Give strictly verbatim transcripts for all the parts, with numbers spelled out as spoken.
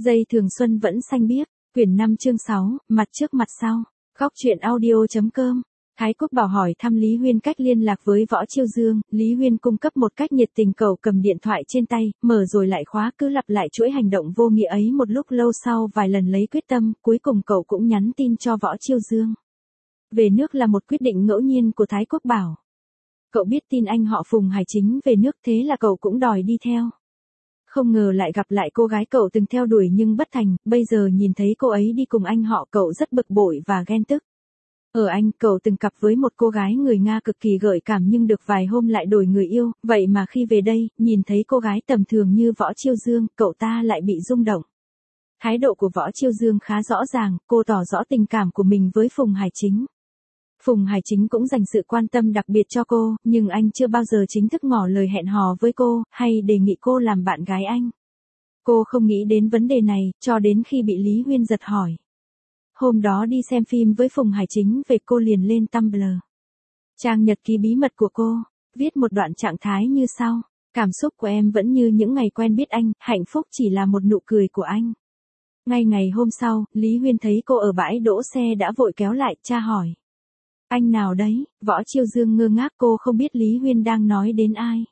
Dây thường xuân vẫn xanh biếc, quyển năm chương sáu, mặt trước mặt sau. Góc truyện audio.com. Thái Quốc Bảo hỏi thăm Lý Huyên cách liên lạc với Võ Chiêu Dương, Lý Huyên cung cấp một cách nhiệt tình. Cậu cầm điện thoại trên tay, mở rồi lại khóa, cứ lặp lại chuỗi hành động vô nghĩa ấy một lúc lâu. Sau vài lần lấy quyết tâm, cuối cùng cậu cũng nhắn tin cho Võ Chiêu Dương. Về nước là một quyết định ngẫu nhiên của Thái Quốc Bảo. Cậu biết tin anh họ Phùng Hải Chính về nước, thế là cậu cũng đòi đi theo. Không ngờ lại gặp lại cô gái cậu từng theo đuổi nhưng bất thành, bây giờ nhìn thấy cô ấy đi cùng anh họ, cậu rất bực bội và ghen tức. Ở Anh, cậu từng cặp với một cô gái người Nga cực kỳ gợi cảm nhưng được vài hôm lại đổi người yêu, vậy mà khi về đây, nhìn thấy cô gái tầm thường như Võ Chiêu Dương, cậu ta lại bị rung động. Thái độ của Võ Chiêu Dương khá rõ ràng, cô tỏ rõ tình cảm của mình với Phùng Hải Chính. Phùng Hải Chính cũng dành sự quan tâm đặc biệt cho cô, nhưng anh chưa bao giờ chính thức ngỏ lời hẹn hò với cô, hay đề nghị cô làm bạn gái anh. Cô không nghĩ đến vấn đề này, cho đến khi bị Lý Huyên giật hỏi. Hôm đó đi xem phim với Phùng Hải Chính về, cô liền lên Tumblr. Trang nhật ký bí mật của cô, viết một đoạn trạng thái như sau. Cảm xúc của em vẫn như những ngày quen biết anh, hạnh phúc chỉ là một nụ cười của anh. Ngay ngày hôm sau, Lý Huyên thấy cô ở bãi đỗ xe đã vội kéo lại, tra hỏi. Anh nào đấy? Võ Chiêu Dương ngơ ngác, cô không biết Lý Huyên đang nói đến ai.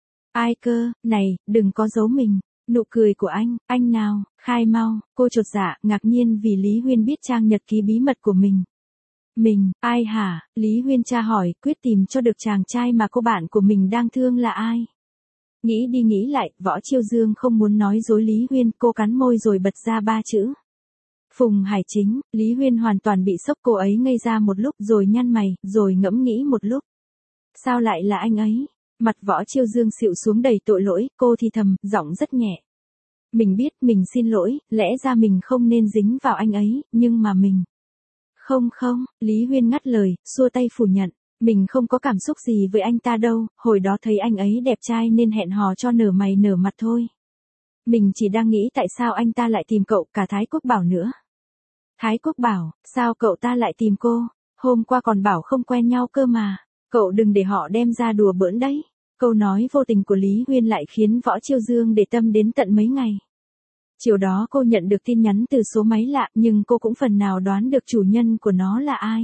Ai cơ? Này, đừng có giấu mình. Nụ cười của anh, anh nào? Khai mau. Cô chột dạ, ngạc nhiên vì Lý Huyên biết trang nhật ký bí mật của mình. Mình, ai hả? Lý Huyên tra hỏi, quyết tìm cho được chàng trai mà cô bạn của mình đang thương là ai. Nghĩ đi nghĩ lại, Võ Chiêu Dương không muốn nói dối Lý Huyên, cô cắn môi rồi bật ra ba chữ. Phùng Hải Chính. Lý Huyên hoàn toàn bị sốc, cô ấy ngây ra một lúc rồi nhăn mày, rồi ngẫm nghĩ một lúc. Sao lại là anh ấy? Mặt Võ Chiêu Dương xịu xuống đầy tội lỗi, cô thì thầm, giọng rất nhẹ. Mình biết, mình xin lỗi, lẽ ra mình không nên dính vào anh ấy, nhưng mà mình... Không không, Lý Huyên ngắt lời, xua tay phủ nhận. Mình không có cảm xúc gì với anh ta đâu, hồi đó thấy anh ấy đẹp trai nên hẹn hò cho nở mày nở mặt thôi. Mình chỉ đang nghĩ tại sao anh ta lại tìm cậu, cả Thái Quốc Bảo nữa. Thái Quốc Bảo, sao cậu ta lại tìm cô? Hôm qua còn bảo không quen nhau cơ mà. Cậu đừng để họ đem ra đùa bỡn đấy. Câu nói vô tình của Lý Huyên lại khiến Võ Chiêu Dương để tâm đến tận mấy ngày. Chiều đó cô nhận được tin nhắn từ số máy lạ, nhưng cô cũng phần nào đoán được chủ nhân của nó là ai.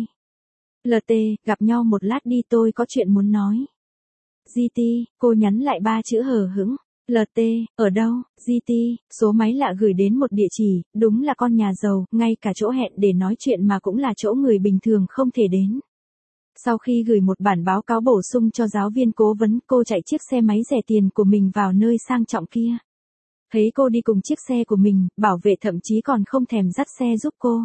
lờ tê, gặp nhau một lát đi, tôi có chuyện muốn nói. giê tê, cô nhắn lại ba chữ hờ hững. lờ tê, ở đâu? giê tê, số máy lạ gửi đến một địa chỉ, đúng là con nhà giàu, ngay cả chỗ hẹn để nói chuyện mà cũng là chỗ người bình thường không thể đến. Sau khi gửi một bản báo cáo bổ sung cho giáo viên cố vấn, cô chạy chiếc xe máy rẻ tiền của mình vào nơi sang trọng kia. Thấy cô đi cùng chiếc xe của mình, bảo vệ thậm chí còn không thèm dắt xe giúp cô.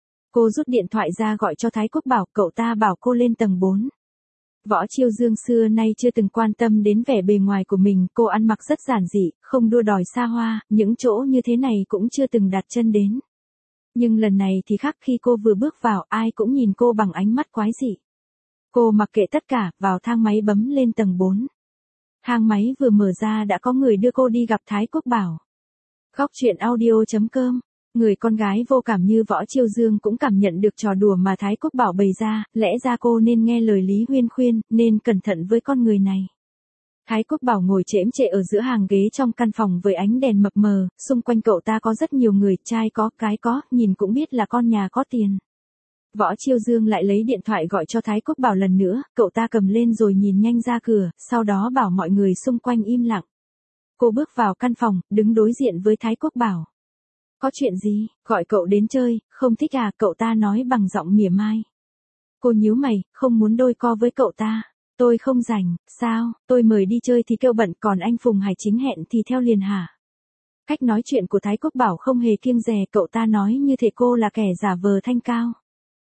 Cô rút điện thoại ra gọi cho Thái Quốc Bảo, cậu ta bảo cô lên tầng bốn. Võ Chiêu Dương xưa nay chưa từng quan tâm đến vẻ bề ngoài của mình, cô ăn mặc rất giản dị, không đua đòi xa hoa, những chỗ như thế này cũng chưa từng đặt chân đến. Nhưng lần này thì khác, khi cô vừa bước vào, ai cũng nhìn cô bằng ánh mắt quái dị. Cô mặc kệ tất cả, vào thang máy bấm lên tầng bốn. Thang máy vừa mở ra đã có người đưa cô đi gặp Thái Quốc Bảo. Góc truyện audio.com. Người con gái vô cảm như Võ Chiêu Dương cũng cảm nhận được trò đùa mà Thái Quốc Bảo bày ra, lẽ ra cô nên nghe lời Lý Huyên khuyên, nên cẩn thận với con người này. Thái Quốc Bảo ngồi chễm chệ ở giữa hàng ghế trong căn phòng với ánh đèn mập mờ, xung quanh cậu ta có rất nhiều người, trai có, gái có, nhìn cũng biết là con nhà có tiền. Võ Chiêu Dương lại lấy điện thoại gọi cho Thái Quốc Bảo lần nữa, cậu ta cầm lên rồi nhìn nhanh ra cửa, sau đó bảo mọi người xung quanh im lặng. Cô bước vào căn phòng, đứng đối diện với Thái Quốc Bảo. Có chuyện gì? Gọi cậu đến chơi, không thích à? Cậu ta nói bằng giọng mỉa mai. Cô nhíu mày, không muốn đôi co với cậu ta. Tôi không rảnh. Sao? Tôi mời đi chơi thì kêu bận, còn anh Phùng Hải Chính hẹn thì theo liền hả? Cách nói chuyện của Thái Quốc Bảo không hề kiêng dè, cậu ta nói như thể cô là kẻ giả vờ thanh cao.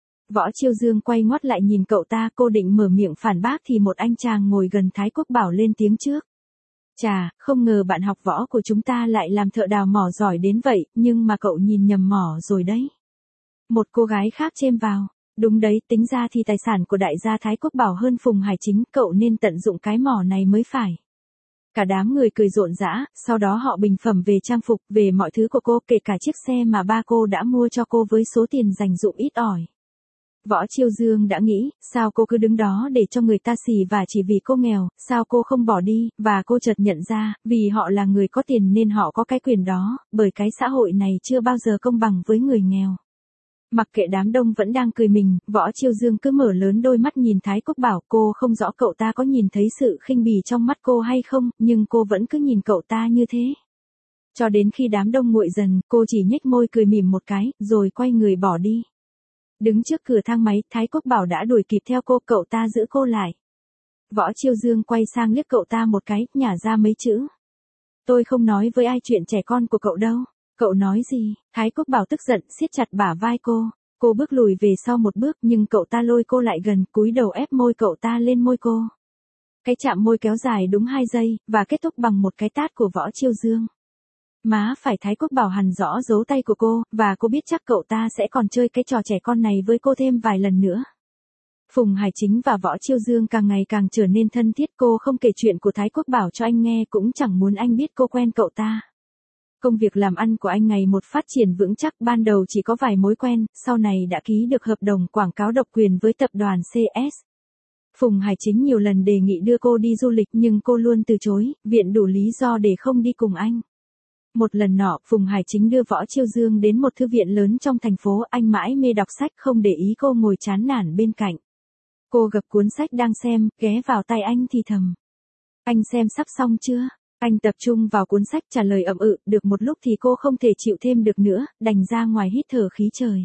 Võ Chiêu Dương quay ngoắt lại nhìn cậu ta, cô định mở miệng phản bác thì một anh chàng ngồi gần Thái Quốc Bảo lên tiếng trước. Chà, không ngờ bạn học võ của chúng ta lại làm thợ đào mỏ giỏi đến vậy, nhưng mà cậu nhìn nhầm mỏ rồi đấy. Một cô gái khác chêm vào. Đúng đấy, tính ra thì tài sản của đại gia Thái Quốc Bảo hơn Phùng Hải Chính, cậu nên tận dụng cái mỏ này mới phải. Cả đám người cười rộn rã, sau đó họ bình phẩm về trang phục, về mọi thứ của cô, kể cả chiếc xe mà ba cô đã mua cho cô với số tiền dành dụm ít ỏi. Võ Chiêu Dương đã nghĩ, sao cô cứ đứng đó để cho người ta xì và chỉ vì cô nghèo, sao cô không bỏ đi, và cô chợt nhận ra, vì họ là người có tiền nên họ có cái quyền đó, bởi cái xã hội này chưa bao giờ công bằng với người nghèo. Mặc kệ đám đông vẫn đang cười mình, Võ Chiêu Dương cứ mở lớn đôi mắt nhìn Thái Quốc Bảo. Cô không rõ cậu ta có nhìn thấy sự khinh bỉ trong mắt cô hay không, nhưng cô vẫn cứ nhìn cậu ta như thế. Cho đến khi đám đông nguội dần, cô chỉ nhếch môi cười mỉm một cái, rồi quay người bỏ đi. Đứng trước cửa thang máy, Thái Quốc Bảo đã đuổi kịp theo cô, cậu ta giữ cô lại. Võ Chiêu Dương quay sang liếc cậu ta một cái, nhả ra mấy chữ. Tôi không nói với ai chuyện trẻ con của cậu đâu. Cậu nói gì? Thái Quốc Bảo tức giận, siết chặt bả vai cô. Cô bước lùi về sau một bước, nhưng cậu ta lôi cô lại gần, cúi đầu ép môi cậu ta lên môi cô. Cái chạm môi kéo dài đúng hai giây, và kết thúc bằng một cái tát của Võ Chiêu Dương. Má phải. Thái Quốc Bảo hằn rõ dấu tay của cô, và cô biết chắc cậu ta sẽ còn chơi cái trò trẻ con này với cô thêm vài lần nữa. Phùng Hải Chính và Võ Chiêu Dương càng ngày càng trở nên thân thiết. Cô không kể chuyện của Thái Quốc Bảo cho anh nghe, cũng chẳng muốn anh biết cô quen cậu ta. Công việc làm ăn của anh ngày một phát triển vững chắc, ban đầu chỉ có vài mối quen, sau này đã ký được hợp đồng quảng cáo độc quyền với tập đoàn xê ét. Phùng Hải Chính nhiều lần đề nghị đưa cô đi du lịch nhưng cô luôn từ chối, viện đủ lý do để không đi cùng anh. Một lần nọ, Phùng Hải Chính đưa Võ Chiêu Dương đến một thư viện lớn trong thành phố, anh mãi mê đọc sách không để ý cô ngồi chán nản bên cạnh. Cô gập cuốn sách đang xem, ghé vào tai anh thì thầm. Anh xem sắp xong chưa? Anh tập trung vào cuốn sách trả lời ậm ừ, được một lúc thì cô không thể chịu thêm được nữa, đành ra ngoài hít thở khí trời.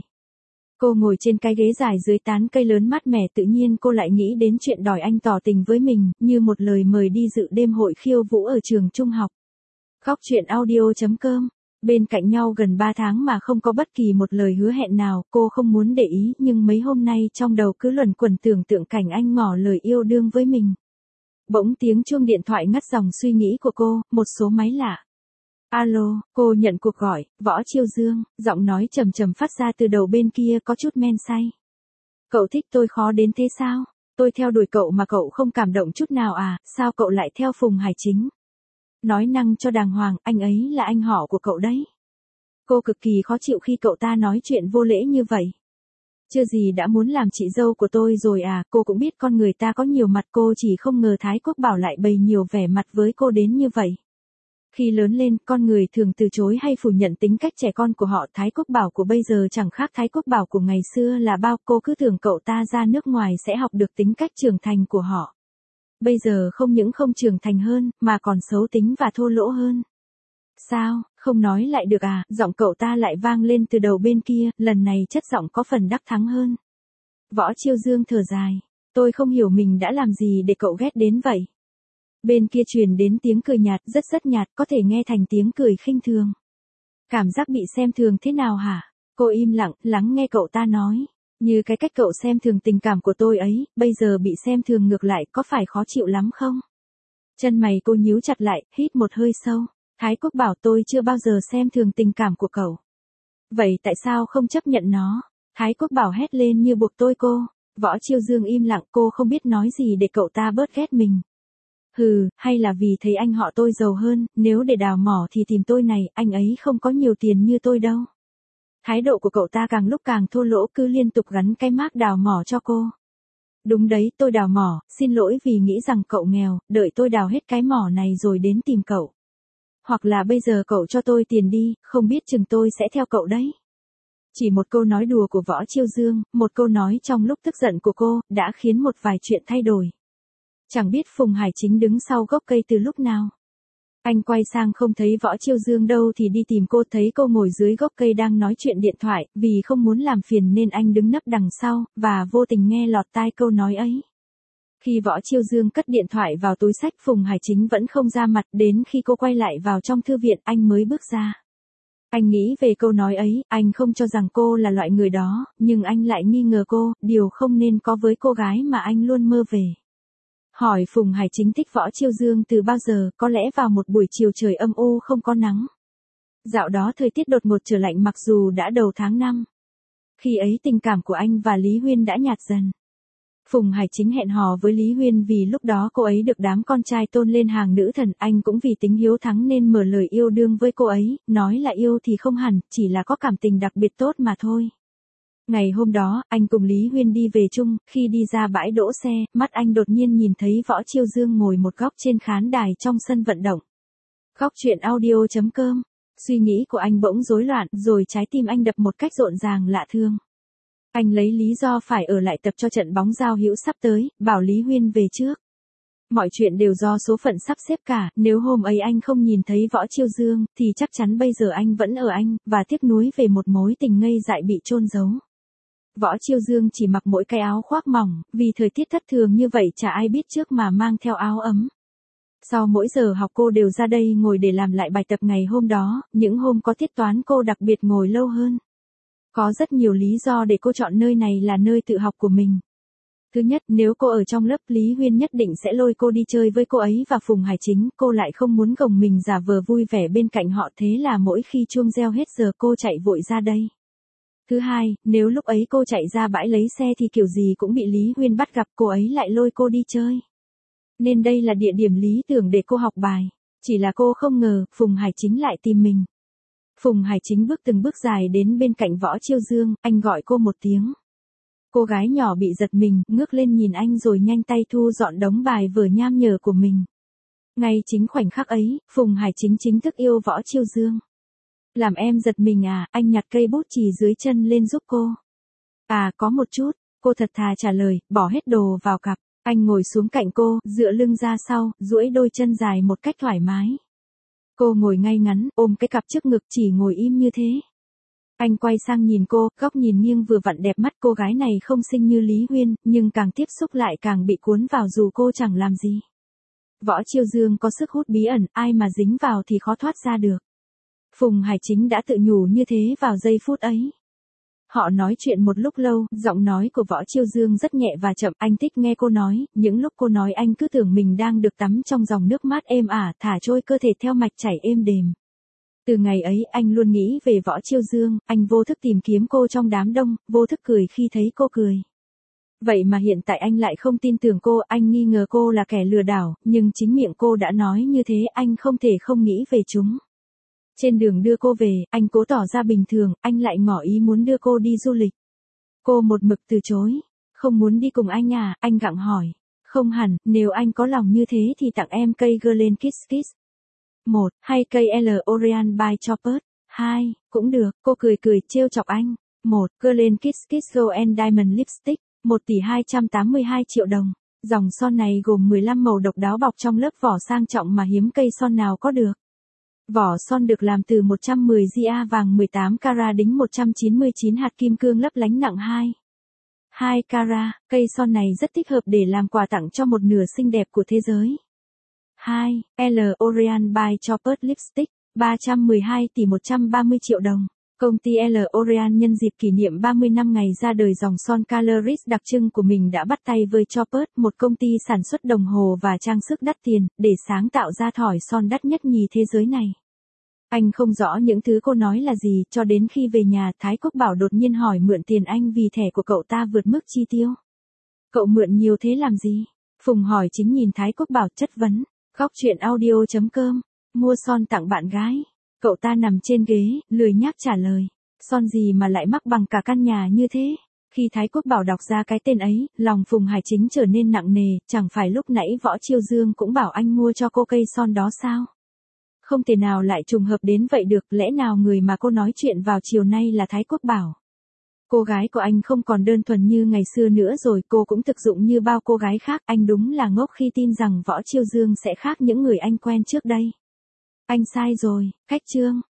Cô ngồi trên cái ghế dài dưới tán cây lớn mát mẻ, tự nhiên cô lại nghĩ đến chuyện đòi anh tỏ tình với mình, như một lời mời đi dự đêm hội khiêu vũ ở trường trung học. Khóc chuyện audio chấm com. Bên cạnh nhau gần ba tháng mà không có bất kỳ một lời hứa hẹn nào, cô không muốn để ý, nhưng mấy hôm nay trong đầu cứ luẩn quẩn tưởng tượng cảnh anh ngỏ lời yêu đương với mình. Bỗng tiếng chuông điện thoại ngắt dòng suy nghĩ của cô, một số máy lạ. Alo, cô nhận cuộc gọi. Võ Chiêu Dương, giọng nói trầm trầm phát ra từ đầu bên kia, có chút men say. Cậu thích tôi khó đến thế sao? Tôi theo đuổi cậu mà cậu không cảm động chút nào à, sao cậu lại theo Phùng Hải Chính? Nói năng cho đàng hoàng, anh ấy là anh họ của cậu đấy. Cô cực kỳ khó chịu khi cậu ta nói chuyện vô lễ như vậy. Chưa gì đã muốn làm chị dâu của tôi rồi à, cô cũng biết con người ta có nhiều mặt, cô chỉ không ngờ Thái Quốc Bảo lại bày nhiều vẻ mặt với cô đến như vậy. Khi lớn lên, con người thường từ chối hay phủ nhận tính cách trẻ con của họ. Thái Quốc Bảo của bây giờ chẳng khác Thái Quốc Bảo của ngày xưa là bao, cô cứ tưởng cậu ta ra nước ngoài sẽ học được tính cách trưởng thành của họ. Bây giờ không những không trưởng thành hơn, mà còn xấu tính và thô lỗ hơn. Sao, không nói lại được à? Giọng cậu ta lại vang lên từ đầu bên kia, lần này chất giọng có phần đắc thắng hơn. Võ Chiêu Dương thở dài. Tôi không hiểu mình đã làm gì để cậu ghét đến vậy. Bên kia truyền đến tiếng cười nhạt, rất rất nhạt, có thể nghe thành tiếng cười khinh thường. Cảm giác bị xem thường thế nào hả? Cô im lặng, lắng nghe cậu ta nói. Như cái cách cậu xem thường tình cảm của tôi ấy, bây giờ bị xem thường ngược lại, có phải khó chịu lắm không? Chân mày cô nhíu chặt lại, hít một hơi sâu. Thái Quốc Bảo, tôi chưa bao giờ xem thường tình cảm của cậu. Vậy tại sao không chấp nhận nó? Thái Quốc Bảo hét lên như buộc tôi cô. Võ Chiêu Dương im lặng, cô không biết nói gì để cậu ta bớt ghét mình. Hừ, hay là vì thấy anh họ tôi giàu hơn, nếu để đào mỏ thì tìm tôi này, anh ấy không có nhiều tiền như tôi đâu. Thái độ của cậu ta càng lúc càng thô lỗ, cứ liên tục gắn cái mác đào mỏ cho cô. Đúng đấy, tôi đào mỏ, xin lỗi vì nghĩ rằng cậu nghèo, đợi tôi đào hết cái mỏ này rồi đến tìm cậu. Hoặc là bây giờ cậu cho tôi tiền đi, không biết chừng tôi sẽ theo cậu đấy. Chỉ một câu nói đùa của Võ Chiêu Dương, một câu nói trong lúc tức giận của cô, đã khiến một vài chuyện thay đổi. Chẳng biết Phùng Hải Chính đứng sau gốc cây từ lúc nào. Anh quay sang không thấy Võ Chiêu Dương đâu thì đi tìm cô, thấy cô ngồi dưới gốc cây đang nói chuyện điện thoại, vì không muốn làm phiền nên anh đứng nấp đằng sau, và vô tình nghe lọt tai câu nói ấy. Khi Võ Chiêu Dương cất điện thoại vào túi xách, Phùng Hải Chính vẫn không ra mặt, đến khi cô quay lại vào trong thư viện, anh mới bước ra. Anh nghĩ về câu nói ấy, anh không cho rằng cô là loại người đó, nhưng anh lại nghi ngờ cô, điều không nên có với cô gái mà anh luôn mơ về. Hỏi Phùng Hải Chính thích Võ Chiêu Dương từ bao giờ, có lẽ vào một buổi chiều trời âm u không có nắng. Dạo đó thời tiết đột ngột trở lạnh mặc dù đã đầu tháng năm. Khi ấy tình cảm của anh và Lý Huyên đã nhạt dần. Phùng Hải Chính hẹn hò với Lý Huyên vì lúc đó cô ấy được đám con trai tôn lên hàng nữ thần, anh cũng vì tính hiếu thắng nên mở lời yêu đương với cô ấy, nói là yêu thì không hẳn, chỉ là có cảm tình đặc biệt tốt mà thôi. Ngày hôm đó, anh cùng Lý Huyên đi về chung, khi đi ra bãi đỗ xe, mắt anh đột nhiên nhìn thấy Võ Chiêu Dương ngồi một góc trên khán đài trong sân vận động. Góc truyện audio chấm com. Suy nghĩ của anh bỗng rối loạn, rồi trái tim anh đập một cách rộn ràng lạ thường. Anh lấy lý do phải ở lại tập cho trận bóng giao hữu sắp tới, bảo Lý Huyên về trước. Mọi chuyện đều do số phận sắp xếp cả, nếu hôm ấy anh không nhìn thấy Võ Chiêu Dương, thì chắc chắn bây giờ anh vẫn ở Anh, và tiếc nuối về một mối tình ngây dại bị chôn giấu. Võ Chiêu Dương chỉ mặc mỗi cái áo khoác mỏng, vì thời tiết thất thường như vậy chả ai biết trước mà mang theo áo ấm. Sau mỗi giờ học cô đều ra đây ngồi để làm lại bài tập ngày hôm đó, những hôm có tiết toán cô đặc biệt ngồi lâu hơn. Có rất nhiều lý do để cô chọn nơi này là nơi tự học của mình. Thứ nhất, nếu cô ở trong lớp, Lý Huyên nhất định sẽ lôi cô đi chơi với cô ấy và Phùng Hải Chính, cô lại không muốn gồng mình giả vờ vui vẻ bên cạnh họ, thế là mỗi khi chuông reo hết giờ cô chạy vội ra đây. Thứ hai, nếu lúc ấy cô chạy ra bãi lấy xe thì kiểu gì cũng bị Lý Huyên bắt gặp, cô ấy lại lôi cô đi chơi. Nên đây là địa điểm lý tưởng để cô học bài. Chỉ là cô không ngờ, Phùng Hải Chính lại tìm mình. Phùng Hải Chính bước từng bước dài đến bên cạnh Võ Chiêu Dương, anh gọi cô một tiếng. Cô gái nhỏ bị giật mình, ngước lên nhìn anh rồi nhanh tay thu dọn đống bài vở nham nhở của mình. Ngay chính khoảnh khắc ấy, Phùng Hải Chính chính thức yêu Võ Chiêu Dương. Làm em giật mình à, anh nhặt cây bút chì dưới chân lên giúp cô. À, có một chút, cô thật thà trả lời, bỏ hết đồ vào cặp. Anh ngồi xuống cạnh cô, dựa lưng ra sau, duỗi đôi chân dài một cách thoải mái. Cô ngồi ngay ngắn, ôm cái cặp trước ngực, chỉ ngồi im như thế. Anh quay sang nhìn cô, góc nhìn nghiêng vừa vặn đẹp mắt. Cô gái này không xinh như Lý Huyên, nhưng càng tiếp xúc lại càng bị cuốn vào dù cô chẳng làm gì. Võ Chiêu Dương có sức hút bí ẩn, ai mà dính vào thì khó thoát ra được. Phùng Hải Chính đã tự nhủ như thế vào giây phút ấy. Họ nói chuyện một lúc lâu, giọng nói của Võ Chiêu Dương rất nhẹ và chậm, anh thích nghe cô nói, những lúc cô nói anh cứ tưởng mình đang được tắm trong dòng nước mát êm ả, thả trôi cơ thể theo mạch chảy êm đềm. Từ ngày ấy, anh luôn nghĩ về Võ Chiêu Dương, anh vô thức tìm kiếm cô trong đám đông, vô thức cười khi thấy cô cười. Vậy mà hiện tại anh lại không tin tưởng cô, anh nghi ngờ cô là kẻ lừa đảo, nhưng chính miệng cô đã nói như thế, anh không thể không nghĩ về chúng. Trên đường đưa cô về, anh cố tỏ ra bình thường, anh lại ngỏ ý muốn đưa cô đi du lịch. Cô một mực từ chối. Không muốn đi cùng anh à, anh gặng hỏi. Không hẳn, nếu anh có lòng như thế thì tặng em cây Girlen Kiss Kiss. Một, hay cây L Orion by Chopper. Hai, cũng được, cô cười cười trêu chọc anh. Một, Girlen Kiss Kiss Gold and Diamond Lipstick, một tỷ hai trăm tám mươi hai triệu đồng. Dòng son này gồm mười lăm màu độc đáo bọc trong lớp vỏ sang trọng mà hiếm cây son nào có được. Vỏ son được làm từ một trăm mười gia vàng mười tám carat đính một trăm chín mươi chín hạt kim cương lấp lánh nặng hai phẩy hai carat. Cây son này rất thích hợp để làm quà tặng cho một nửa xinh đẹp của thế giới. Hai, L Orion by Chopper Lipstick, ba trăm mười hai tỷ một trăm ba mươi triệu đồng. Công ty L Orion nhân dịp kỷ niệm ba mươi năm ngày ra đời dòng son Coloris đặc trưng của mình đã bắt tay với Chopper, một công ty sản xuất đồng hồ và trang sức đắt tiền, để sáng tạo ra thỏi son đắt nhất nhì thế giới này. Anh không rõ những thứ cô nói là gì, cho đến khi về nhà, Thái Quốc Bảo đột nhiên hỏi mượn tiền anh vì thẻ của cậu ta vượt mức chi tiêu. Cậu mượn nhiều thế làm gì? Phùng hỏi Chính nhìn Thái Quốc Bảo chất vấn. Góc truyện audio chấm com. Mua son tặng bạn gái. Cậu ta nằm trên ghế, lười nhác trả lời. Son gì mà lại mắc bằng cả căn nhà như thế? Khi Thái Quốc Bảo đọc ra cái tên ấy, lòng Phùng Hải Chính trở nên nặng nề, chẳng phải lúc nãy Võ Chiêu Dương cũng bảo anh mua cho cô cây son đó sao? Không thể nào lại trùng hợp đến vậy được, lẽ nào người mà cô nói chuyện vào chiều nay là Thái Quốc Bảo? Cô gái của anh không còn đơn thuần như ngày xưa nữa rồi, cô cũng thực dụng như bao cô gái khác, anh đúng là ngốc khi tin rằng Võ Chiêu Dương sẽ khác những người anh quen trước đây. Anh sai rồi, cách chương.